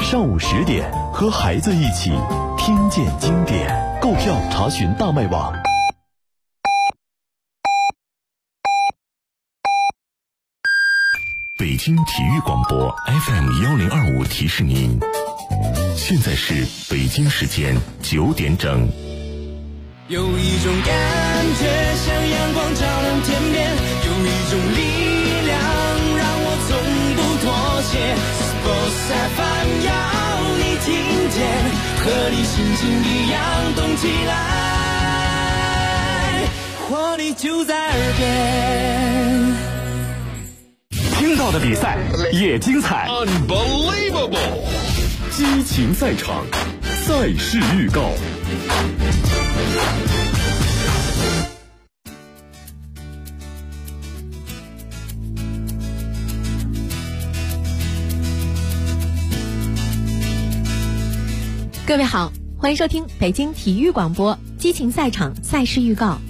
上午10点，和孩子一起听见经典。购票查询大麦网。北京体育广播 FM1025提示您，现在是北京时间9点整。 有一种感觉像阳光照亮天边，有一种力量让我从不妥协。Sports FM 要你听见，和你心情一样动起来，活力就在耳边。 听到的比赛也精彩 Unbelievable， 激情赛场，赛事预告。 各位好，欢迎收听北京体育广播激情赛场赛事预告。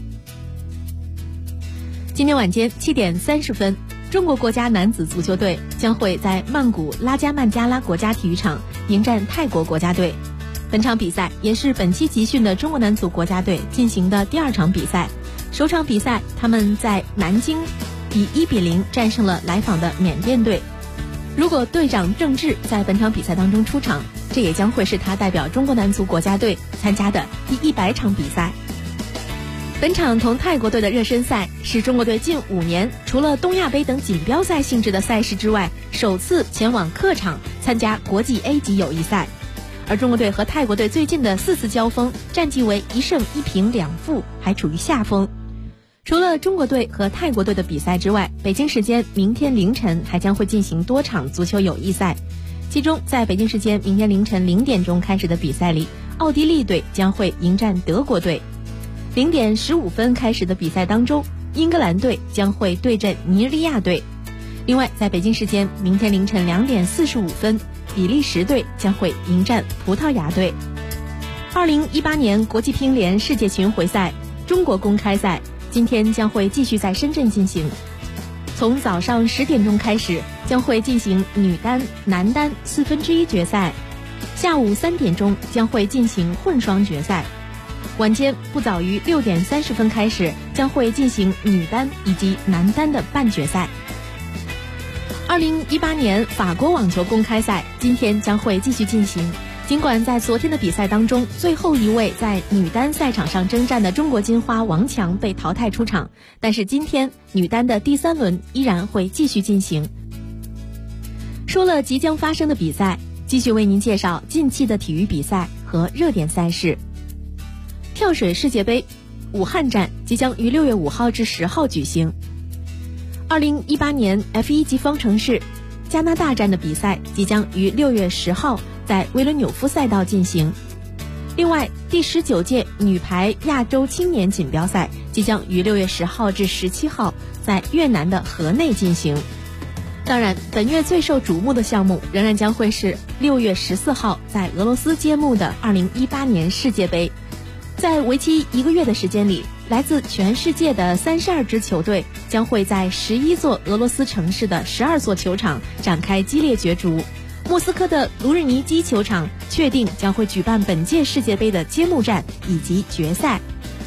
今天晚间7点30分，中国国家男子足球队将会在曼谷拉加曼加拉国家体育场迎战泰国国家队。本场比赛也是本期集训的中国男足国家队进行的第2场比赛。首场比赛他们在南京以1-0战胜了来访的缅甸队。如果队长郑智在本场比赛当中出场，这也将会是他代表中国男足国家队参加的第100场比赛。本场同泰国队的热身赛是中国队近5年除了东亚杯等锦标赛性质的赛事之外，首次前往客场参加国际 A 级友谊赛。而中国队和泰国队最近的4次交锋，战绩为1胜1平2负，还处于下风。除了中国队和泰国队的比赛之外，北京时间明天凌晨还将会进行多场足球友谊赛。其中在北京时间明天凌晨0点钟开始的比赛里，奥地利队将会迎战德国队。0点15分开始的比赛当中，英格兰队将会对阵尼日利亚队。另外在北京时间明天凌晨2点45分，比利时队将会迎战葡萄牙队。2018年国际乒联世界巡回赛中国公开赛今天将会继续在深圳进行。从早上10点钟开始，将会进行女单、男单1/4决赛，下午3点钟将会进行混双决赛，晚间不早于6点30分开始，将会进行女单以及男单的半决赛。2018年法国网球公开赛今天将会继续进行。尽管在昨天的比赛当中，最后一位在女单赛场上征战的中国金花王强被淘汰出场，但是今天女单的第3轮依然会继续进行。说了即将发生的比赛，继续为您介绍近期的体育比赛和热点赛事。跳水世界杯武汉站即将于6月5号至10号举行。2018年 F1 级方程式加拿大站的比赛即将于6月10号在维伦纽夫赛道进行。另外，第19届女排亚洲青年锦标赛即将于6月10号至17号在越南的河内进行。当然，本月最受瞩目的项目仍然将会是6月14号在俄罗斯揭幕的2018年世界杯。在为期1个月的时间里，来自全世界的32支球队将会在11座俄罗斯城市的12座球场展开激烈角逐。莫斯科的卢日尼基球场确定将会举办本届世界杯的揭幕战以及决赛。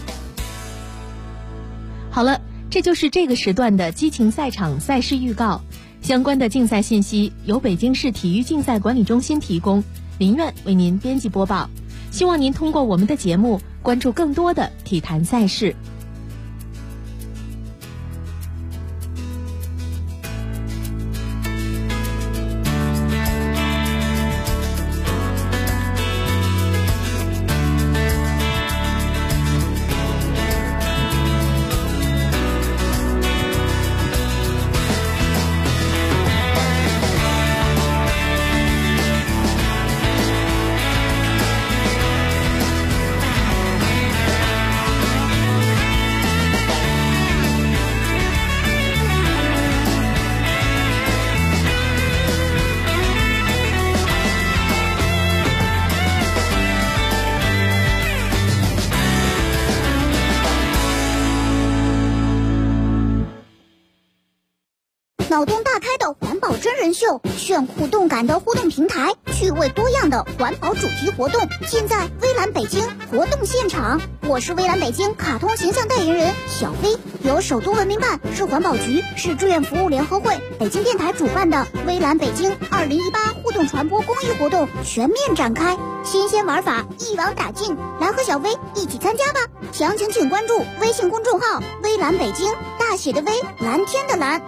好了，这就是这个时段的激情赛场赛事预告。相关的竞赛信息由北京市体育竞赛管理中心提供，林苑为您编辑播报。希望您通过我们的节目关注更多的体坛赛事。 脑洞大开的环保真人秀，炫酷动感的互动平台，趣味多样的环保主题活动，尽在微蓝北京活动现场。我是微蓝北京卡通形象代言人小飞，由首都文明办、市环保局、市志愿服务联合会、北京电台主办的微蓝北京2018互动传播公益活动全面展开，新鲜玩法一网打尽，来和小飞一起参加吧！详情请关注微信公众号“微蓝北京”，大写的微，蓝天的蓝。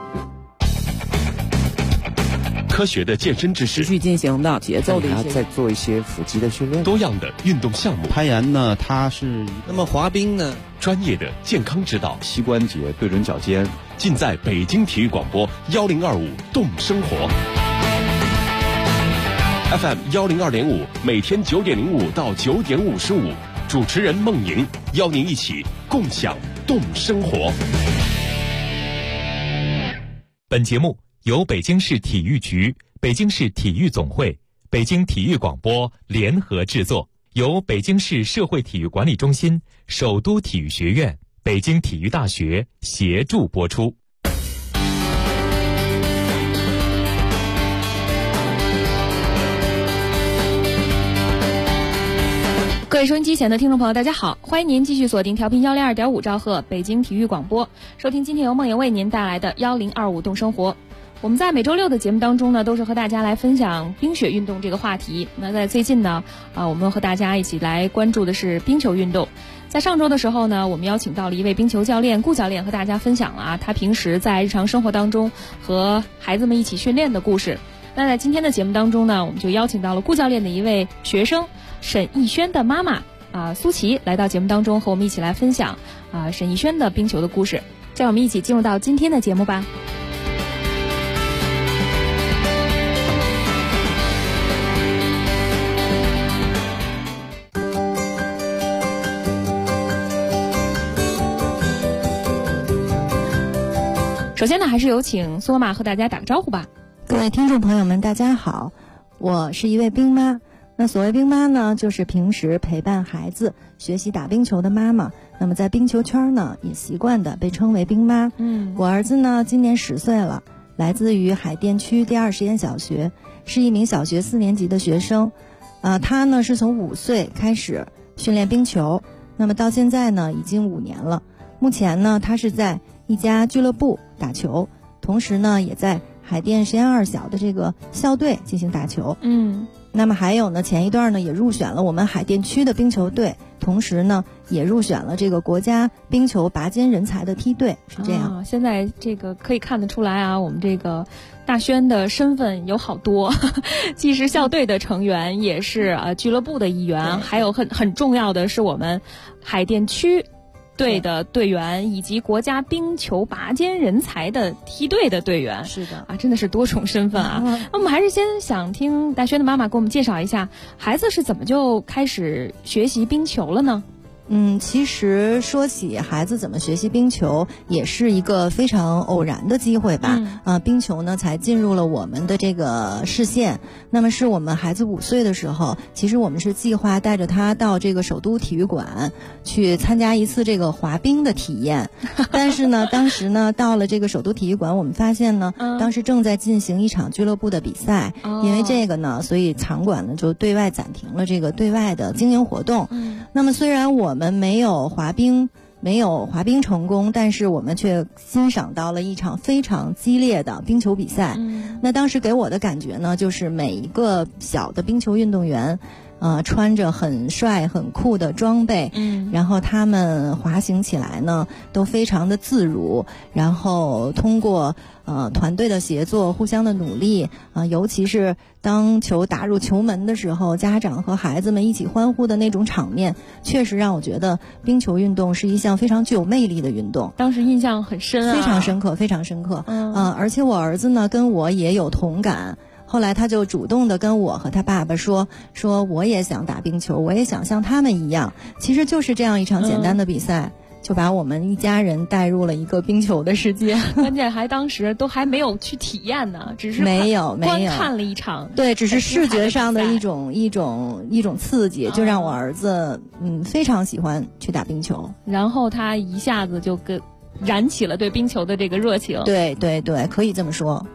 科学的健身知识， 持续进行的节奏的一些， 再做一些腹肌的训练， 多样的运动项目。 攀岩呢，它是那么滑冰呢， 专业的健康指导， 膝关节对准脚尖， 尽在北京体育广播1025动生活 FM 102.5，每天9点05到9点55，主持人孟莹邀您一起共享动生活。 本节目由北京市体育局、北京市体育总会、北京体育广播联合制作，由北京市社会体育管理中心、首都体育学院、北京体育大学协助播出。 各位收音机前的听众朋友，大家好，欢迎您继续锁定调频102.5兆赫北京体育广播，收听今天由梦莹为您带来的1025动生活。我们在每周六的节目当中呢，都是和大家来分享冰雪运动这个话题。那在最近呢，我们和大家一起来关注的是冰球运动。在上周的时候呢，我们邀请到了一位冰球教练顾教练，和大家分享了他平时在日常生活当中和孩子们一起训练的故事。那在今天的节目当中呢，我们就邀请到了顾教练的一位学生沈逸轩的妈妈苏琪来到节目当中，和我们一起来分享沈逸轩的冰球的故事。让我们一起进入到今天的节目吧。首先呢，还是有请苏妈妈和大家打个招呼吧。 各位听众朋友们，大家好，我是一位冰妈。那所谓冰妈呢，就是平时陪伴孩子学习打冰球的妈妈。那么在冰球圈呢，也习惯的被称为冰妈。我儿子呢今年10岁了，来自于海淀区第2实验小学，是一名小学4年级的学生。他呢是从5岁开始训练冰球，那么到现在呢已经5年了。目前呢他是在一家俱乐部打球，同时呢也在海淀实验2小的这个校队进行打球。那么还有呢，前一段呢也入选了我们海淀区的冰球队，同时呢也入选了这个国家冰球拔尖人才的梯队，是这样。 现在这个可以看得出来我们这个大轩的身份有好多，既是校队的成员，也是俱乐部的一员，还有很重要的是我们海淀区队的队员，以及国家冰球拔尖人才的梯队的队员。 是的真的是多重身份那我们还是先想听大轩的妈妈给我们介绍一下，孩子是怎么就开始学习冰球了呢？ 其实说起孩子怎么学习冰球，也是一个非常偶然的机会吧。冰球呢才进入了我们的这个视线。那么是我们孩子5岁的时候，其实我们是计划带着他到这个首都体育馆去参加一次这个滑冰的体验。但是呢，当时呢到了这个首都体育馆，我们发现呢，当时正在进行一场俱乐部的比赛。因为这个呢，所以场馆呢就对外暂停了这个对外的经营活动。那么虽然我们没有滑冰成功，但是我们却欣赏到了一场非常激烈的冰球比赛。那当时给我的感觉呢，就是每一个小的冰球运动员穿着很帅很酷的装备，然后他们滑行起来呢都非常的自如，然后通过团队的协作，互相的努力尤其是当球打入球门的时候，家长和孩子们一起欢呼的那种场面，确实让我觉得冰球运动是一项非常具有魅力的运动。 当时印象很深非常深刻非常深刻。而且我儿子呢跟我也有同感，后来他就主动的跟我和他爸爸说我也想打冰球，我也想像他们一样。其实就是这样一场简单的比赛，就把我们一家人带入了一个冰球的世界。 关键还当时都还没有去体验呢，只是没有观看了一场。 对，只是视觉上的一种刺激，就让我儿子非常喜欢去打冰球， 然后他一下子就燃起了对冰球的这个热情。 对对对，可以这么说。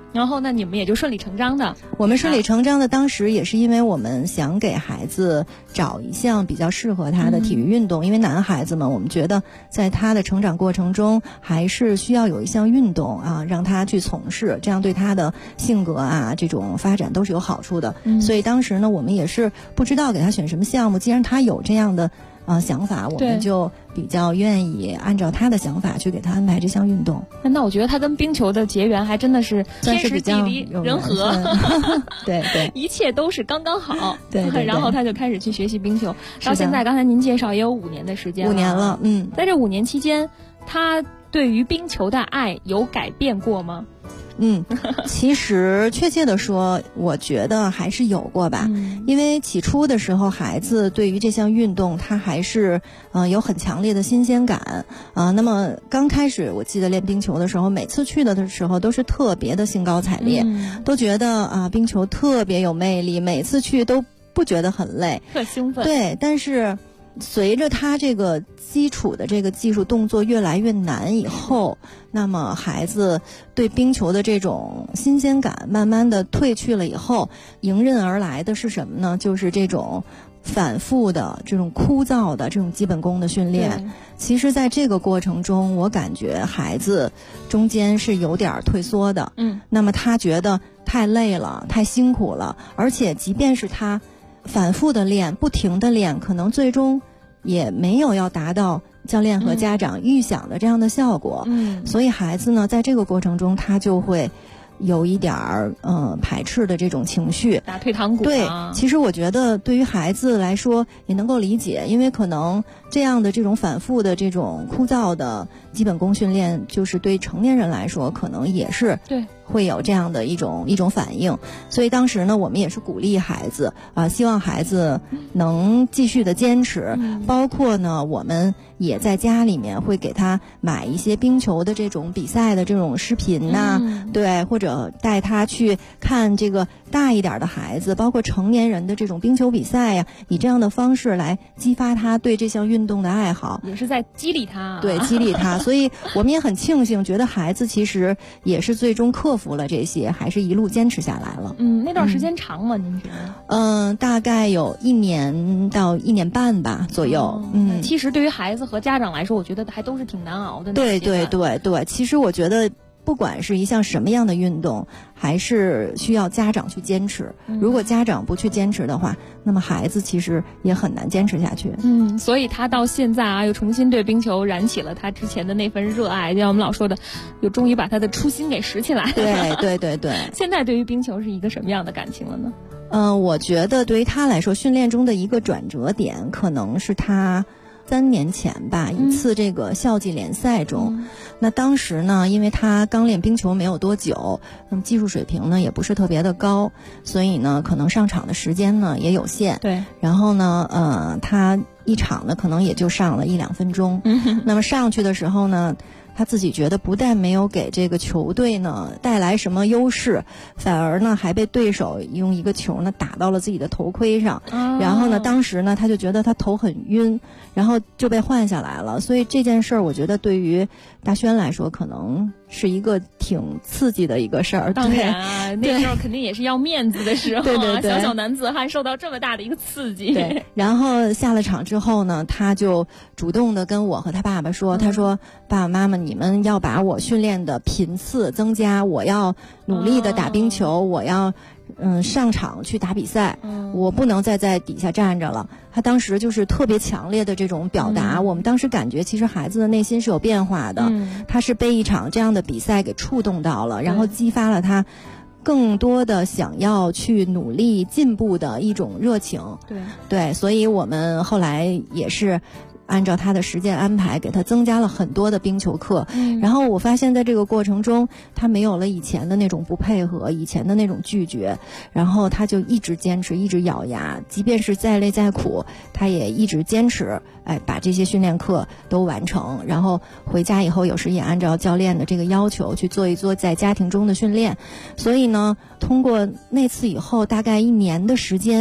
然后呢，你们也就顺理成章的。 我们顺理成章的，当时也是因为我们想给孩子找一项比较适合他的体育运动，因为男孩子们，我们觉得在他的成长过程中还是需要有一项运动啊，让他去从事，这样对他的性格啊这种发展都是有好处的。所以当时呢，我们也是不知道给他选什么项目，既然他有这样的想法，我们就比较愿意按照他的想法去给他安排这项运动。 那我觉得他跟冰球的结缘还真的是天时地利人和， 对对， 一切都是刚刚好。 对对， 然后他就开始去学习冰球，到现在刚才您介绍也有5年的时间了。5 年了， 在这5年期间，他对于冰球的爱有改变过吗？ 其实确切的说，我觉得还是有过吧。因为起初的时候，孩子对于这项运动，他还是有很强烈的新鲜感那么刚开始，我记得练冰球的时候，每次去的时候都是特别的兴高采烈，都觉得冰球特别有魅力，每次去都不觉得很累， 特兴奋。 对，但是随着他这个基础的这个技术动作越来越难以后，那么孩子对冰球的这种新鲜感慢慢的褪去了以后，迎刃而来的是什么呢？就是这种反复的这种枯燥的这种基本功的训练。其实在这个过程中，我感觉孩子中间是有点退缩的。那么他觉得太累了，太辛苦了，而且即便是他反复的练，不停的练，可能最终也没有要达到教练和家长预想的这样的效果。所以孩子呢，在这个过程中，他就会有一点排斥的这种情绪， 打退堂鼓。 对，其实我觉得对于孩子来说也能够理解，因为可能这样的这种反复的这种枯燥的基本功训练，就是对成年人来说可能也是对会有这样的一种反应。所以当时呢，我们也是鼓励孩子希望孩子能继续的坚持，包括呢我们也在家里面会给他买一些冰球的这种比赛的这种视频对，或者带他去看这个大一点的孩子，包括成年人的这种冰球比赛呀，以这样的方式来激发他对这项运动的爱好， 也是在激励他。 对，激励他。所以我们也很庆幸，觉得孩子其实也是最终克服了这些，还是一路坚持下来了。 那段时间长吗？您觉得？ 大概有1年到1年半吧左右。 其实对于孩子和家长来说，我觉得还都是挺难熬的。 对对对对，其实我觉得不管是一项什么样的运动，还是需要家长去坚持。如果家长不去坚持的话，那么孩子其实也很难坚持下去。 所以他到现在又重新对冰球燃起了他之前的那份热爱，就像我们老说的，又终于把他的初心给拾起来了。 对对对对。 现在对于冰球是一个什么样的感情了呢？ 我觉得对于他来说，训练中的一个转折点可能是他3年前吧，一次这个校际联赛中，那当时呢，因为他刚练冰球没有多久，那么技术水平呢也不是特别的高，所以呢可能上场的时间呢也有限。 对， 然后呢，他一场呢可能也就上了1-2分钟。那么上去的时候呢，他自己觉得不但没有给这个球队呢带来什么优势，反而呢还被对手用一个球呢打到了自己的头盔上。然后呢，当时呢他就觉得他头很晕，然后就被换下来了。所以这件事儿，我觉得对于大轩来说，可能是一个挺刺激的一个事儿。 当然啊，那时候肯定也是要面子的时候。 对对对， 小男子汉受到这么大的一个刺激。 对，然后下了场之后呢，他就主动的跟我和他爸爸说，他说：“爸爸妈妈，你们要把我训练的频次增加，我要努力的打冰球，我要上场去打比赛，我不能再在底下站着了。”他当时就是特别强烈的这种表达，我们当时感觉其实孩子的内心是有变化的，他是被一场这样的比赛给触动到了，然后激发了他更多的想要去努力进步的一种热情。对，所以我们后来也是按照他的时间安排，给他增加了很多的冰球课。然后我发现在这个过程中，他没有了以前的那种不配合，以前的那种拒绝，然后他就一直坚持，一直咬牙，即便是再累再苦，他也一直坚持，把这些训练课都完成。然后回家以后，有时也按照教练的这个要求去做一做在家庭中的训练。所以呢，通过那次以后，大概1年的时间，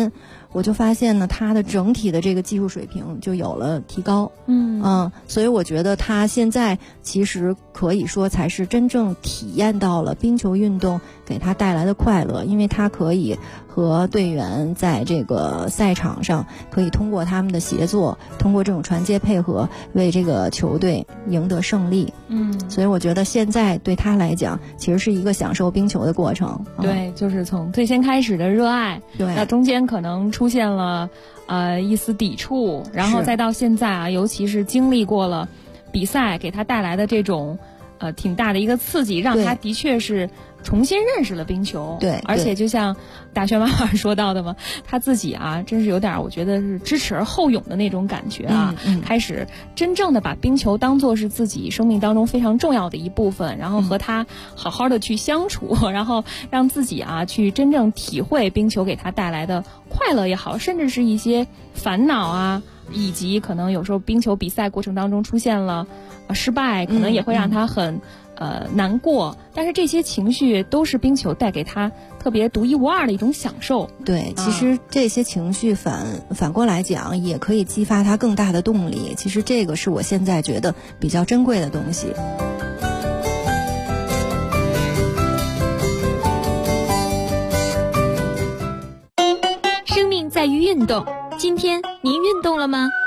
我就发现呢，他的整体的这个技术水平就有了提高。所以我觉得他现在其实可以说才是真正体验到了冰球运动给他带来的快乐，因为他可以和队员在这个赛场上可以通过他们的协作，通过这种传接配合，为这个球队赢得胜利。所以我觉得现在对他来讲，其实是一个享受冰球的过程。 对，就是从最先开始的热爱， 对， 那中间可能出现了一丝抵触，然后再到现在啊，尤其是经历过了比赛给他带来的这种挺大的一个刺激，让他的确是重新认识了冰球。 对， 而且就像大轩妈妈说到的嘛，他自己啊，真是有点我觉得是知耻而后勇的那种感觉啊。开始真正的把冰球当作是自己生命当中非常重要的一部分，然后和他好好的去相处，然后让自己啊去真正体会冰球给他带来的快乐也好，甚至是一些烦恼啊，以及可能有时候冰球比赛过程当中出现了失败，可能也会让他很难过，但是这些情绪都是冰球带给他特别独一无二的一种享受。 对，其实这些情绪反过来讲，也可以激发他更大的动力。其实这个是我现在觉得比较珍贵的东西。 生命在于运动，今天您运动了吗？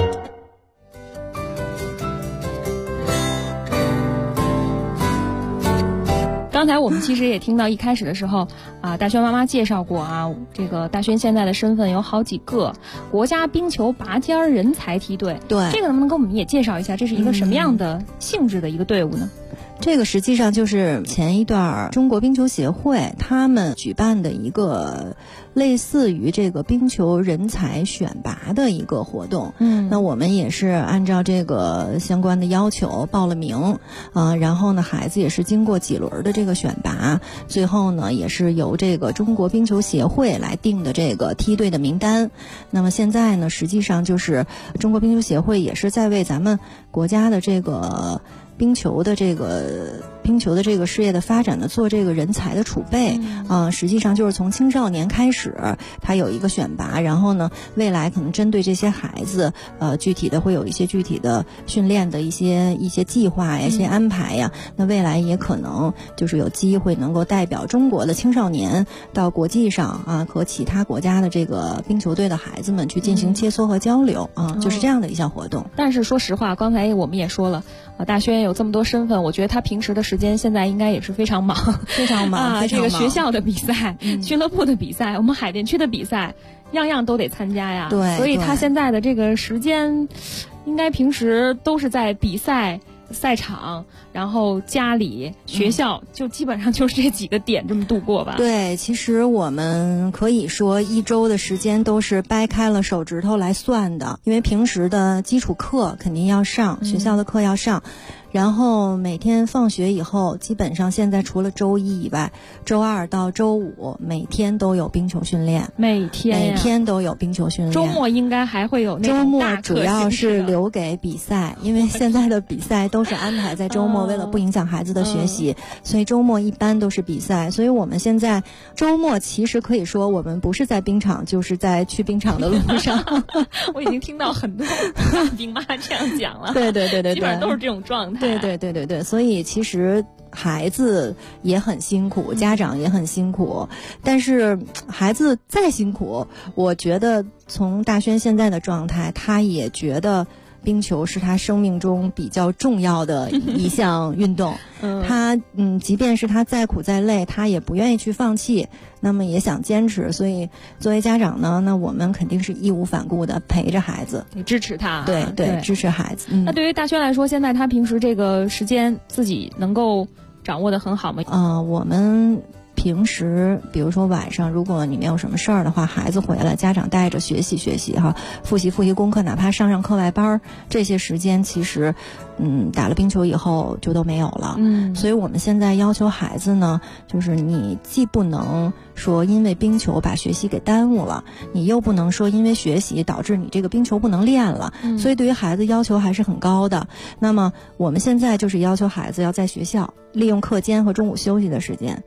刚才我们其实也听到一开始的时候大轩妈妈介绍过啊，这个大轩现在的身份有好几个国家冰球拔尖人才梯队。 对， 这个能不能给我们也介绍一下，这是一个什么样的性质的一个队伍呢？ 这个实际上就是前一段中国冰球协会他们举办的一个类似于这个冰球人才选拔的一个活动。那我们也是按照这个相关的要求报了名然后呢孩子也是经过几轮的这个选拔，最后呢也是由这个中国冰球协会来定的这个梯队的名单。那么现在呢实际上就是中国冰球协会也是在为咱们国家的这个冰球的这个事业的发展呢做这个人才的储备实际上就是从青少年开始他有一个选拔，然后呢未来可能针对这些孩子具体的会有一些具体的训练的一些计划呀，一些安排呀，那未来也可能就是有机会能够代表中国的青少年到国际上和其他国家的这个冰球队的孩子们去进行切磋和交流就是这样的一项活动。 但是说实话，刚才我们也说了大轩有这么多身份，我觉得他平时的时间现在应该也是非常忙， 非常忙这个学校的比赛俱乐部的比赛，我们海淀区的比赛样样都得参加呀。 对， 所以他现在的这个时间应该平时都是在比赛赛场，然后家里学校就基本上就是这几个点这么度过吧。 对，其实我们可以说一周的时间都是掰开了手指头来算的，因为平时的基础课肯定要上，学校的课要上，然后每天放学以后基本上现在除了周一以外，周二到周五每天都有冰球训练， 每天都有冰球训练。 周末应该还会有那种周末大课主要是留给比赛，因为现在的比赛都是安排在周末，为了不影响孩子的学习，所以周末一般都是比赛。所以我们现在周末其实可以说我们不是在冰场，就是在去冰场的路上。 我已经听到很多大兵妈这样讲了。 对， 基本上都是这种状态。 对，所以其实孩子也很辛苦，家长也很辛苦，但是孩子再辛苦，我觉得从大轩现在的状态，他也觉得冰球是他生命中比较重要的一项运动。他即便是他再苦再累，他也不愿意去放弃，那么也想坚持。所以作为家长呢，那我们肯定是义无反顾的陪着孩子， 得支持他。 对，支持孩子。 那对于大轩来说，现在他平时这个时间自己能够掌握得很好吗？ 我们平时比如说晚上，如果你没有什么事儿的话，孩子回来家长带着学习复习功课，哪怕上课外班，这些时间其实打了冰球以后就都没有了。所以我们现在要求孩子呢，就是你既不能说因为冰球把学习给耽误了，你又不能说因为学习导致你这个冰球不能练了。所以对于孩子要求还是很高的。那么我们现在就是要求孩子要在学校利用课间和中午休息的时间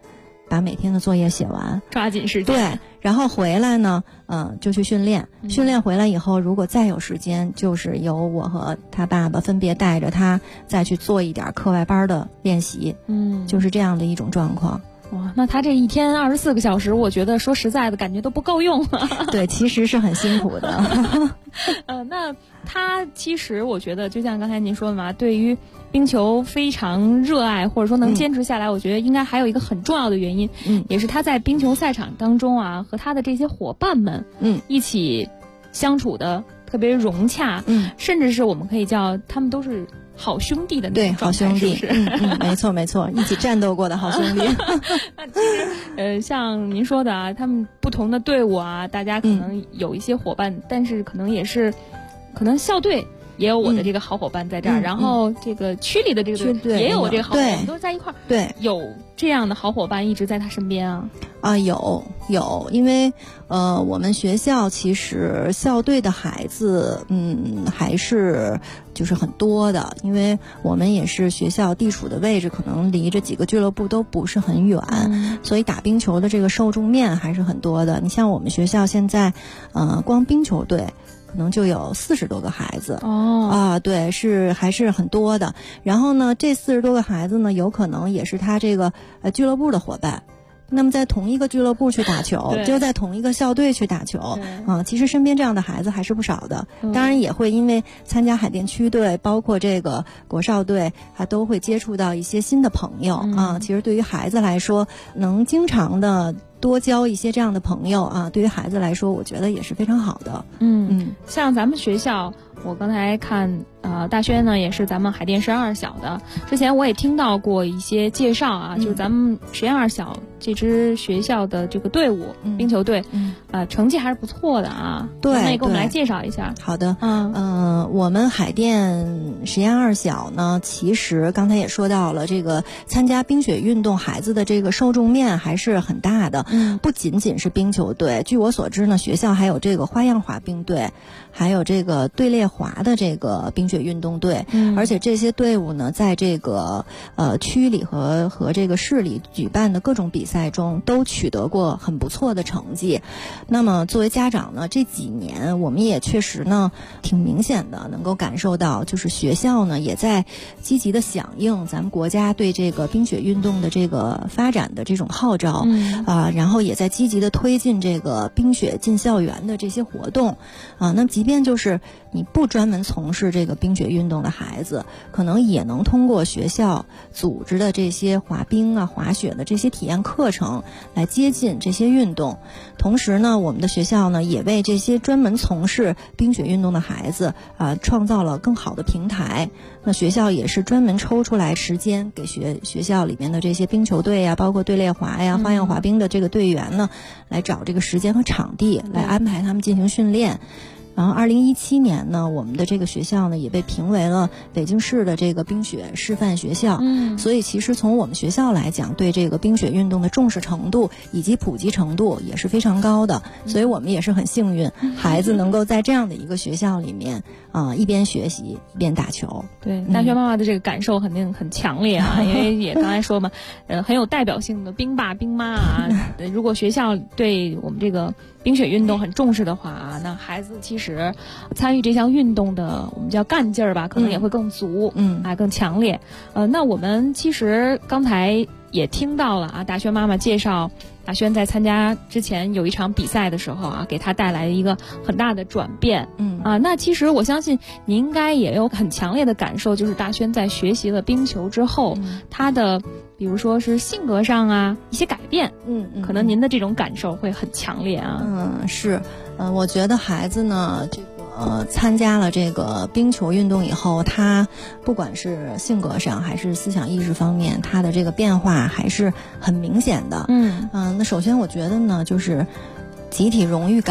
把每天的作业写完， 抓紧时间。 对，然后回来呢，就去训练。训练回来以后，如果再有时间，就是由我和他爸爸分别带着他再去做一点课外班的练习。就是这样的一种状况。 哇，那他这一天24个小时，我觉得说实在的，感觉都不够用了。 对，其实是很辛苦的。 那他其实我觉得，就像刚才您说的嘛，对于冰球非常热爱，或者说能坚持下来，我觉得应该还有一个很重要的原因，也是他在冰球赛场当中啊，和他的这些伙伴们，一起相处的特别融洽，甚至是我们可以叫他们都是好兄弟的那种状态， 对，好兄弟， 是不是？ 没错没错，一起战斗过的好兄弟。 那其实像您说的啊，他们不同的队伍啊，大家可能有一些伙伴，但是可能也是，可能校队也有我的这个好伙伴在这儿，然后这个区里的这个队也有我这个好伙伴，我们都在一块儿。 对， 有这样的好伙伴一直在他身边啊。 有，因为我们学校其实校队的孩子，还是就是很多的，因为我们也是学校地处的位置，可能离这几个俱乐部都不是很远，所以打冰球的这个受众面还是很多的。你像我们学校现在，光冰球队可能就有40多个孩子对，还是很多的。然后呢，这40多个孩子呢，有可能也是他这个俱乐部的伙伴。那么在同一个俱乐部去打球，就在同一个校队去打球其实身边这样的孩子还是不少的。当然也会因为参加海淀区队，包括这个国少队，都会接触到一些新的朋友其实对于孩子来说，能经常的多交一些这样的朋友对于孩子来说，我觉得也是非常好的。 像咱们学校，我刚才看大轩呢也是咱们海淀实验二小的，之前我也听到过一些介绍就是咱们实验二小这支学校的这个队伍，冰球队成绩还是不错的对， 那也给我们来介绍一下。 好的，我们海淀实验二小呢，其实刚才也说到了，这个参加冰雪运动孩子的这个受众面还是很大的，不仅仅是冰球队，据我所知呢，学校还有这个花样滑冰队，还有这个队列滑的这个冰雪运动队，而且这些队伍呢，在这个区里和这个市里举办的各种比赛中，都取得过很不错的成绩。那么作为家长呢，这几年我们也确实呢，挺明显的能够感受到，就是学校呢也在积极的响应咱们国家对这个冰雪运动的这个发展的这种号召，然后也在积极的推进这个冰雪进校园的这些活动那即便就是你不专门从事这个冰雪运动的孩子，可能也能通过学校组织的这些滑冰滑雪的这些体验课程来接近这些运动。同时呢，我们的学校呢也为这些专门从事冰雪运动的孩子创造了更好的平台。那学校也是专门抽出来时间给学校里面的这些冰球队包括队列滑花样滑冰的这个队员呢，来找这个时间和场地来安排他们进行训练。然后2017年呢，我们的这个学校呢也被评为了北京市的这个冰雪示范学校。所以其实从我们学校来讲，对这个冰雪运动的重视程度以及普及程度也是非常高的。所以我们也是很幸运，孩子能够在这样的一个学校里面一边学习一边打球。 对，大轩妈妈的这个感受肯定很强烈因为也刚才说嘛，很有代表性的冰爸冰妈如果学校对我们这个冰雪运动很重视的话那孩子其实参与这项运动的我们叫干劲儿吧，可能也会更足，更强烈。那我们其实刚才也听到了大轩妈妈介绍，大轩在参加之前有一场比赛的时候给他带来一个很大的转变。那其实我相信你应该也有很强烈的感受，就是大轩在学习了冰球之后，他的比如说是性格上一些改变，可能您的这种感受会很强烈是，我觉得孩子呢，这个参加了这个冰球运动以后，他不管是性格上还是思想意识方面，他的这个变化还是很明显的。那首先我觉得呢，就是集体荣誉感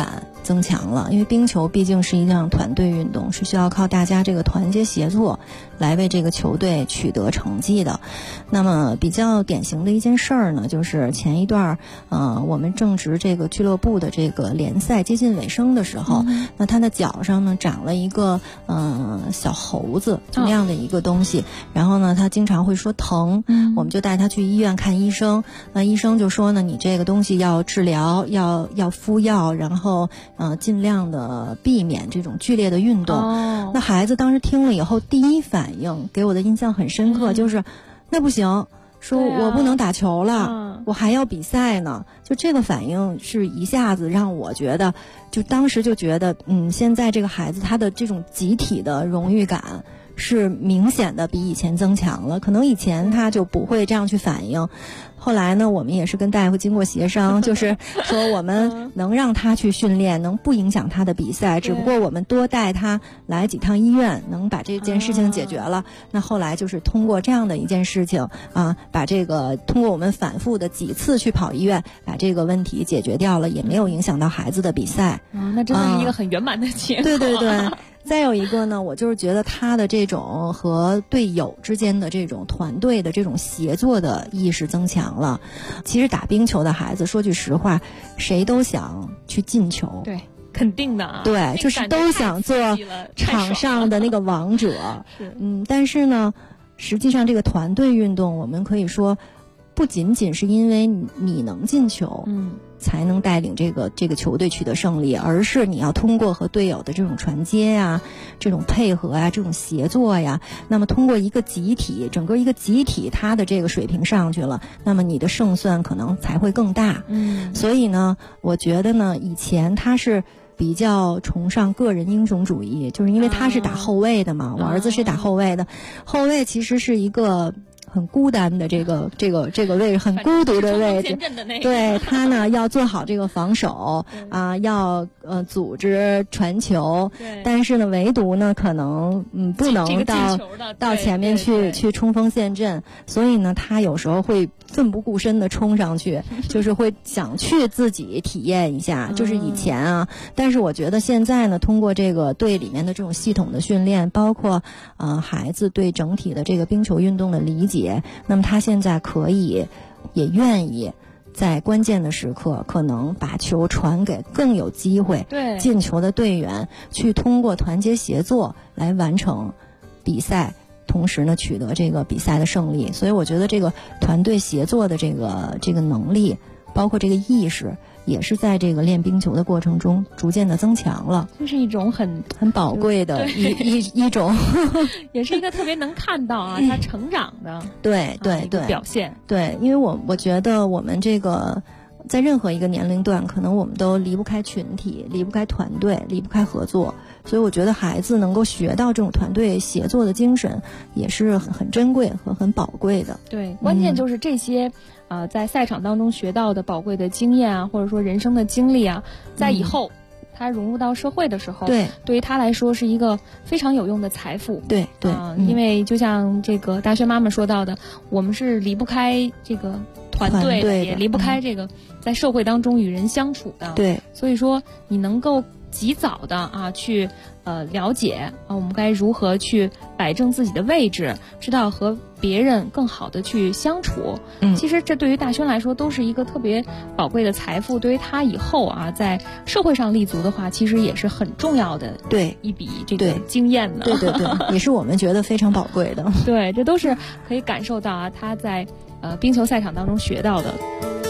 增强了，因为冰球毕竟是一项团队运动，是需要靠大家这个团结协作来为这个球队取得成绩的。那么比较典型的一件事儿呢，就是前一段我们正值这个俱乐部的这个联赛接近尾声的时候，那他的脚上呢长了一个小猴子这样的一个东西，然后呢他经常会说疼，我们就带他去医院看医生，那医生就说呢，你这个东西要治疗，要敷药，然后尽量的避免这种剧烈的运动。那孩子当时听了以后，第一反应给我的印象很深刻，就是那不行，说我不能打球了，我还要比赛呢。就这个反应是一下子让我觉得，就当时就觉得现在这个孩子他的这种集体的荣誉感是明显的比以前增强了，可能以前他就不会这样去反应。后来呢，我们也是跟大夫经过协商，就是说我们能让他去训练，能不影响他的比赛，只不过我们多带他来几趟医院，能把这件事情解决了。那后来就是通过这样的一件事情把这个通过我们反复的几次去跑医院，把这个问题解决掉了，也没有影响到孩子的比赛。 那真的是一个很圆满的结果。 对对对。再有一个呢，我就是觉得他的这种和队友之间的这种团队的这种协作的意识增强了。其实打冰球的孩子，说句实话，谁都想去进球。 对，肯定的啊。 对，就是都想做场上的那个王者。但是呢，实际上这个团队运动，我们可以说，不仅仅是因为你能进球，才能带领这个球队取得胜利，而是你要通过和队友的这种传接呀、这种配合呀、这种协作呀，那么通过一个集体，整个一个集体它的这个水平上去了，那么你的胜算可能才会更大。所以呢，我觉得呢，以前他是比较崇尚个人英雄主义，就是因为他是打后卫的嘛，我儿子是打后卫的，后卫其实是一个很孤单的这个位置，很孤独的位置。对，他呢要做好这个防守要组织传球，但是呢唯独呢可能不能到前面去冲锋陷阵，所以呢他有时候会奋不顾身的冲上去，就是会想去自己体验一下，就是以前但是我觉得现在呢，通过这个队里面的这种系统的训练，包括孩子对整体的这个冰球运动的理解，那么他现在可以也愿意在关键的时刻可能把球传给更有机会进球的队员，去通过团结协作来完成比赛，同时呢取得这个比赛的胜利。所以我觉得这个团队协作的这个能力，包括这个意识，也是在这个练冰球的过程中逐渐的增强了。 这是一种很宝贵的一种也是一个特别能看到他成长的对表现。 对，因为我觉得我们这个在任何一个年龄段，可能我们都离不开群体，离不开团队，离不开合作，所以我觉得孩子能够学到这种团队协作的精神，也是很珍贵和很宝贵的。 对，关键就是这些在赛场当中学到的宝贵的经验或者说人生的经历在以后他融入到社会的时候，对于他来说是一个非常有用的财富。 对因为就像这个大轩妈妈说到的，我们是离不开这个团队的，也离不开这个在社会当中与人相处的。 对， 所以说你能够及早的去了解我们该如何去摆正自己的位置，知道和别人更好的去相处。其实这对于大轩来说都是一个特别宝贵的财富，对于他以后在社会上立足的话，其实也是很重要的一笔这个经验的。 对，也是我们觉得非常宝贵的。 对，这都是可以感受到他在冰球赛场当中学到的。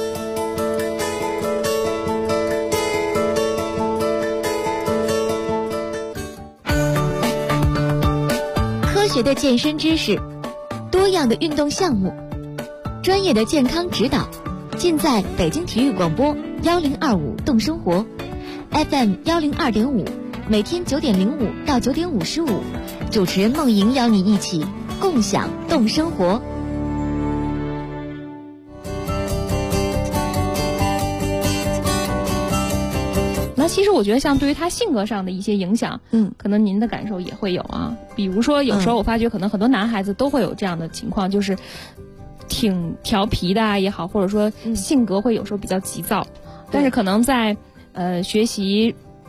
科学的健身知识，多样的运动项目，专业的健康指导，尽在北京体育广播1025动生活 FM 102.5，每天9点05到9点55，主持人梦莹邀你一起共享动生活。 那其实我觉得像对于他性格上的一些影响，可能您的感受也会有比如说有时候我发觉可能很多男孩子都会有这样的情况，就是挺调皮的也好，或者说性格会有时候比较急躁，但是可能在学习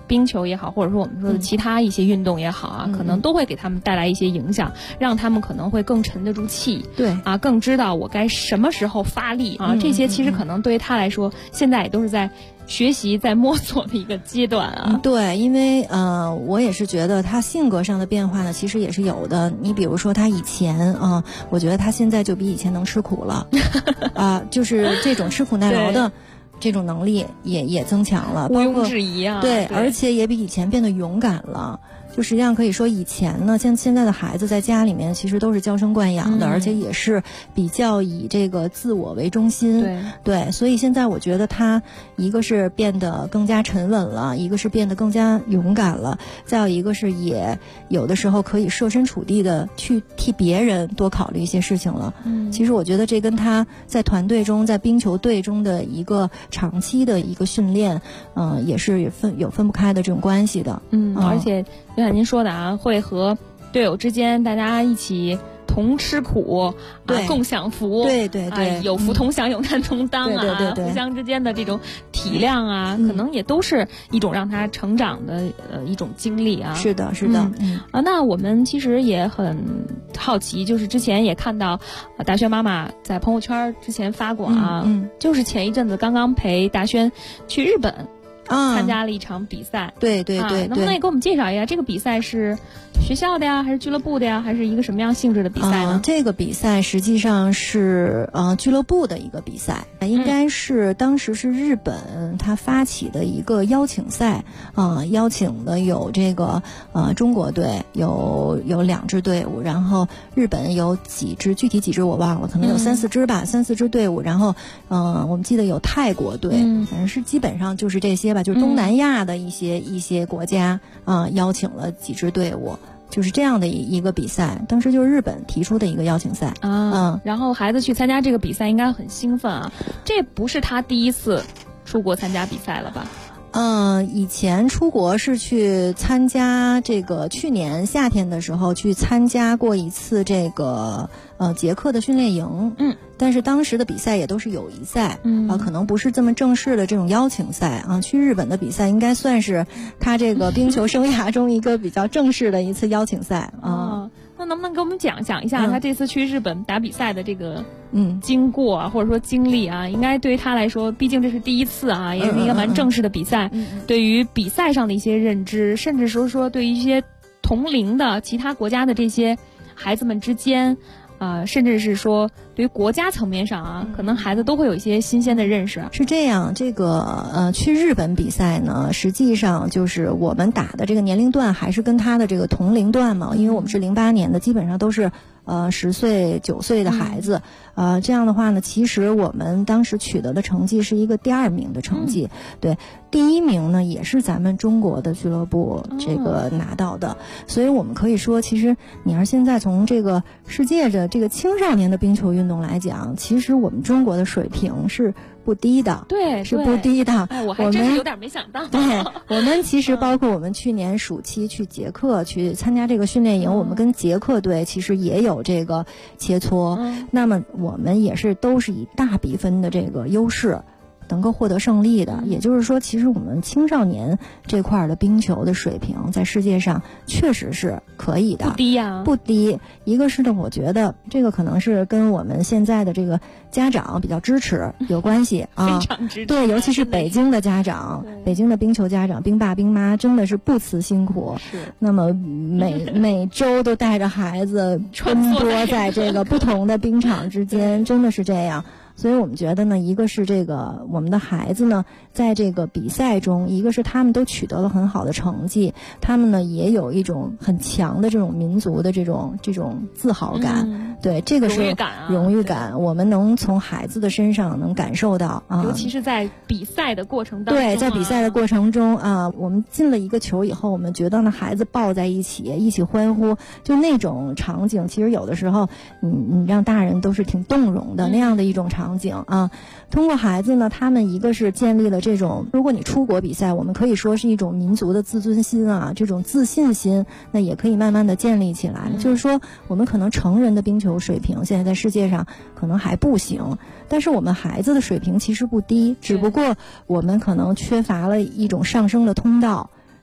冰球也好，或者说我们说的其他一些运动也好啊，可能都会给他们带来一些影响，让他们可能会更沉得住气， 对啊，更知道我该什么时候发力啊，这些其实可能对于他来说，现在也都是在学习、在摸索的一个阶段啊。 对，因为我也是觉得他性格上的变化呢，其实也是有的。你比如说他以前我觉得他现在就比以前能吃苦了，就是这种吃苦耐劳的这种能力也增强了， 毋庸置疑啊。 对，而且也比以前变得勇敢了。就实际上可以说，以前呢，像现在的孩子在家里面其实都是娇生惯养的，而且也是比较以这个自我为中心。对，所以现在我觉得他一个是变得更加沉稳了，一个是变得更加勇敢了，再有一个是也有的时候可以设身处地的去替别人多考虑一些事情了。其实我觉得这跟他在团队中，在冰球队中的一个长期的一个训练，也是分不开的这种关系的。 而且就像您说的啊，会和队友之间大家一起同吃苦，共享福， 对， 有福同享，有难同当啊， 对， 互相之间的这种体谅啊，可能也都是一种让他成长的一种经历啊。 是的。 那我们其实也很好奇，就是之前也看到达轩妈妈在朋友圈之前发过啊，就是前一阵子刚刚陪达轩去日本。参加了一场比赛， 对， 能不能也给我们介绍一下这个比赛是学校的呀，还是俱乐部的呀，还是一个什么样性质的比赛呢？ 这个比赛实际上是俱乐部的一个比赛，应该是当时是日本他发起的一个邀请赛，邀请的有这个中国队有2支队伍，然后日本有几支，具体几支我忘了，可能有3、4支吧，3、4支队伍，然后我们记得有泰国队，反正是基本上就是这些。就是东南亚的一些国家邀请了几支队伍，就是这样的一个比赛。当时就是日本提出的一个邀请赛然后孩子去参加这个比赛应该很兴奋啊。这不是他第一次出国参加比赛了吧？ 以前出国是去参加这个，去年夏天的时候去参加过一次这个捷克的训练营，但是当时的比赛也都是友谊赛，可能不是这么正式的这种邀请赛啊。去日本的比赛应该算是他这个冰球生涯中一个比较正式的一次邀请赛啊。 那能不能给我们讲一下他这次去日本打比赛的这个经过啊，或者说经历啊？应该对于他来说，毕竟这是第一次啊，也是一个蛮正式的比赛。对于比赛上的一些认知，甚至说对于一些同龄的其他国家的这些孩子们之间。甚至是说对于国家层面上啊，可能孩子都会有一些新鲜的认识。 是这样，这个去日本比赛呢，实际上就是我们打的这个年龄段还是跟他的这个同龄段嘛，因为我们是08年的，基本上都是10岁、9岁的孩子，这样的话呢，其实我们当时取得的成绩是一个第2名的成绩，对，第1名呢也是咱们中国的俱乐部这个拿到的，所以我们可以说，其实你要现在从这个世界的这个青少年的冰球运动来讲，其实我们中国的水平是不低的， 对， 是不低的。 我还真是有点没想到。 对，我们其实包括我们去年暑期去捷克去参加这个训练营，我们跟捷克队其实也有这个切磋，那么我们也是都是以大比分的这个优势能够获得胜利的。也就是说，其实我们青少年这块的冰球的水平在世界上确实是可以的， 不低呀， 不低。一个是呢，我觉得这个可能是跟我们现在的这个家长比较支持有关系啊， 非常支持。 对，尤其是北京的家长，北京的冰球家长，冰爸冰妈真的是不辞辛苦， 是。 那么每周都带着孩子奔波在这个不同的冰场之间，真的是这样。所以我们觉得呢，一个是这个我们的孩子呢，在这个比赛中，一个是他们都取得了很好的成绩，他们呢也有一种很强的这种民族的这种自豪感，对，这个是荣誉感，我们能从孩子的身上能感受到啊， 尤其是在比赛的过程当中， 对，在比赛的过程中啊，我们进了一个球以后，我们觉得呢，孩子抱在一起欢呼，就那种场景，其实有的时候你让大人都是挺动容的那样的一种场景啊。通过孩子呢，他们一个是建立了这种，如果你出国比赛，我们可以说是一种民族的自尊心啊，这种自信心，那也可以慢慢的建立起来。就是说，我们可能成人的冰球水平现在在世界上可能还不行，但是我们孩子的水平其实不低，只不过我们可能缺乏了一种上升的通道。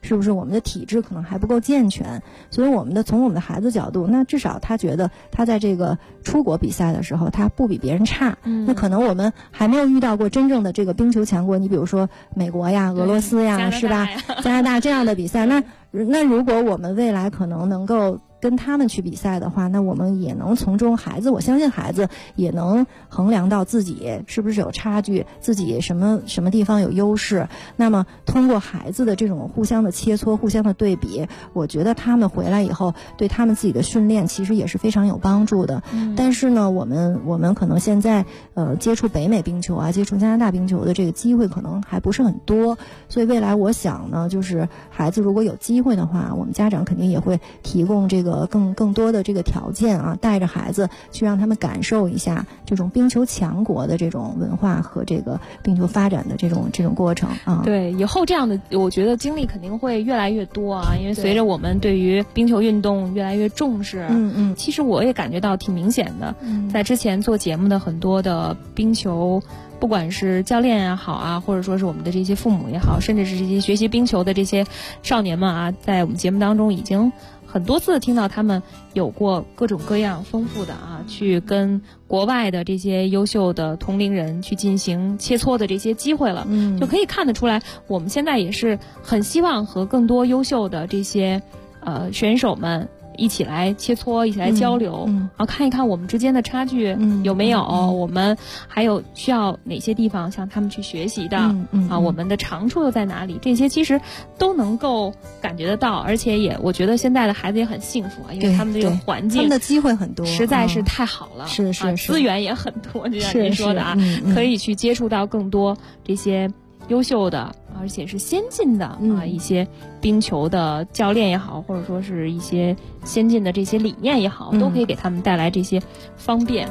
是不是我们的体质可能还不够健全？所以从我们的孩子角度，那至少他觉得他在这个出国比赛的时候，他不比别人差。那可能我们还没有遇到过真正的这个冰球强国，你比如说美国呀、俄罗斯呀，是吧？加拿大这样的比赛，那如果我们未来可能能够跟他们去比赛的话，那我们也能从中我相信孩子也能衡量到自己是不是有差距，自己什么地方有优势。那么通过孩子的这种互相的切磋、互相的对比，我觉得他们回来以后对他们自己的训练其实也是非常有帮助的。但是呢，我们可能现在接触北美冰球啊，接触加拿大冰球的这个机会可能还不是很多，所以未来我想呢，就是孩子如果有机会的话，我们家长肯定也会提供这个更多的这个条件啊，带着孩子去让他们感受一下这种冰球强国的这种文化和这个冰球发展的这种过程啊。 对，以后这样的我觉得经历肯定会越来越多啊，因为随着我们对于冰球运动越来越重视，其实我也感觉到挺明显的，在之前做节目的很多的冰球。不管是教练也好啊，或者说是我们的这些父母也好，甚至是这些学习冰球的这些少年们啊，在我们节目当中已经很多次听到他们有过各种各样丰富的去跟国外的这些优秀的同龄人去进行切磋的这些机会了。就可以看得出来，我们现在也是很希望和更多优秀的这些选手们一起来切磋，一起来交流，然后看一看我们之间的差距有没有，我们还有需要哪些地方向他们去学习的，我们的长处又在哪里？这些其实都能够感觉得到，而且我觉得现在的孩子也很幸福啊，因为他们这个环境， 他们的机会很多， 实在是太好了， 是资源也很多，就像您说的可以去接触到更多这些优秀的而且是先进的一些冰球的教练也好，或者说是一些先进的这些理念也好，都可以给他们带来这些方便。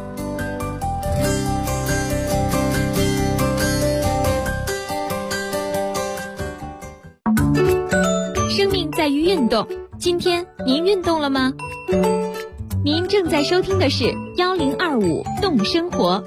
生命在于运动，今天您运动了吗？您正在收听的是1025动生活。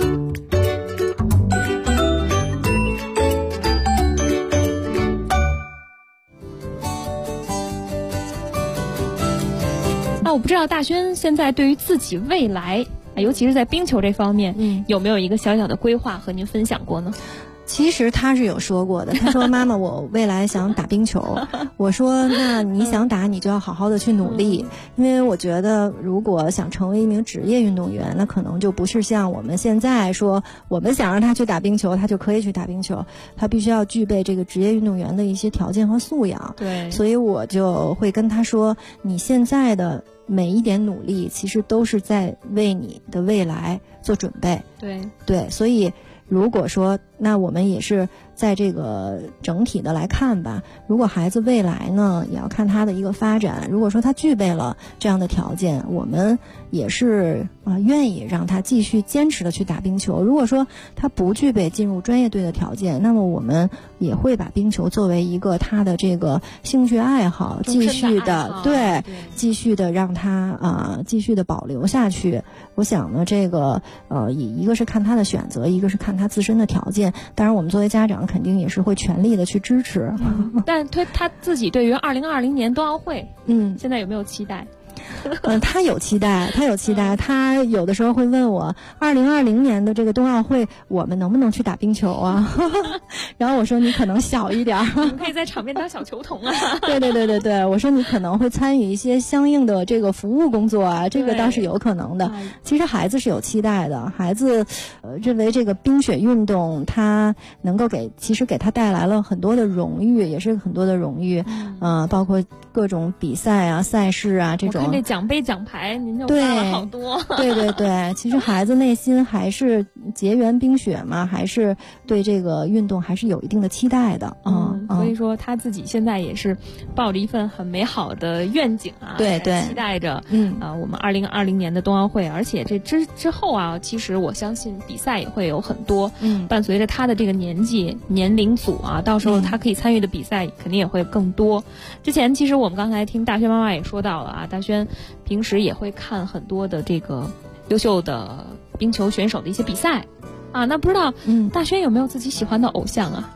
我不知道大轩现在对于自己未来，尤其是在冰球这方面，有没有一个小小的规划和您分享过呢？ 其实他是有说过的，他说妈妈我未来想打冰球。我说那你想打你就要好好的去努力，因为我觉得如果想成为一名职业运动员，那可能就不是像我们现在说我们想让他去打冰球他就可以去打冰球，他必须要具备这个职业运动员的一些条件和素养。 对， 所以我就会跟他说，你现在的每一点努力其实都是在为你的未来做准备。对，所以如果说那我们也是在这个整体的来看吧，如果孩子未来呢也要看他的一个发展，如果说他具备了这样的条件，我们也是愿意让他继续坚持的去打冰球。如果说他不具备进入专业队的条件，那么我们也会把冰球作为一个他的这个兴趣爱好，继续的让他继续的保留下去。我想呢，这个一个是看他的选择，一个是看他自身的条件。当然我们作为家长肯定也是会全力的去支持。 但他自己对于2020年冬奥会现在有没有期待？ 他有期待，他有的时候会问我2020年的这个冬奥会我们能不能去打冰球啊？然后我说你可能小一点， 你可以在场边当小球童啊。 对，我说你可能会参与一些相应的这个服务工作啊，这个倒是有可能的。其实孩子是有期待的，孩子认为这个冰雪运动它能够给他带来了很多的荣誉，也是很多的荣誉，包括各种比赛啊、赛事啊这种。 这奖杯奖牌您就发了好多。 对，其实孩子内心还是结缘冰雪嘛，还是对这个运动还是有一定的期待的。 所以说他自己现在也是抱着一份很美好的愿景啊， 对， 期待着我们2020年的冬奥会，而且这之后啊，其实我相信比赛也会有很多，伴随着他的这个年龄组啊，到时候他可以参与的比赛肯定也会更多。之前其实我们刚才听大轩妈妈也说到了啊，大轩平时也会看很多的这个优秀的冰球选手的一些比赛啊，那不知道大轩有没有自己喜欢的偶像啊？